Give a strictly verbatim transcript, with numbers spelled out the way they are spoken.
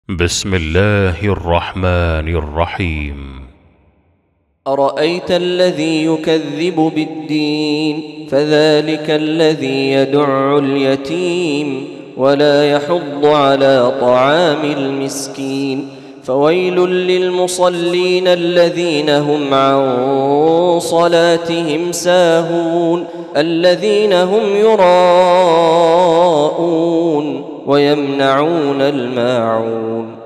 بسم الله الرحمن الرحيم. أرأيت الذي يكذب بالدين فذلك الذي يدع اليتيم ولا يحض على طعام المسكين فويل للمصلين الذين هم عن صلاتهم ساهون الذين هم يراءون ويمنعون الماعون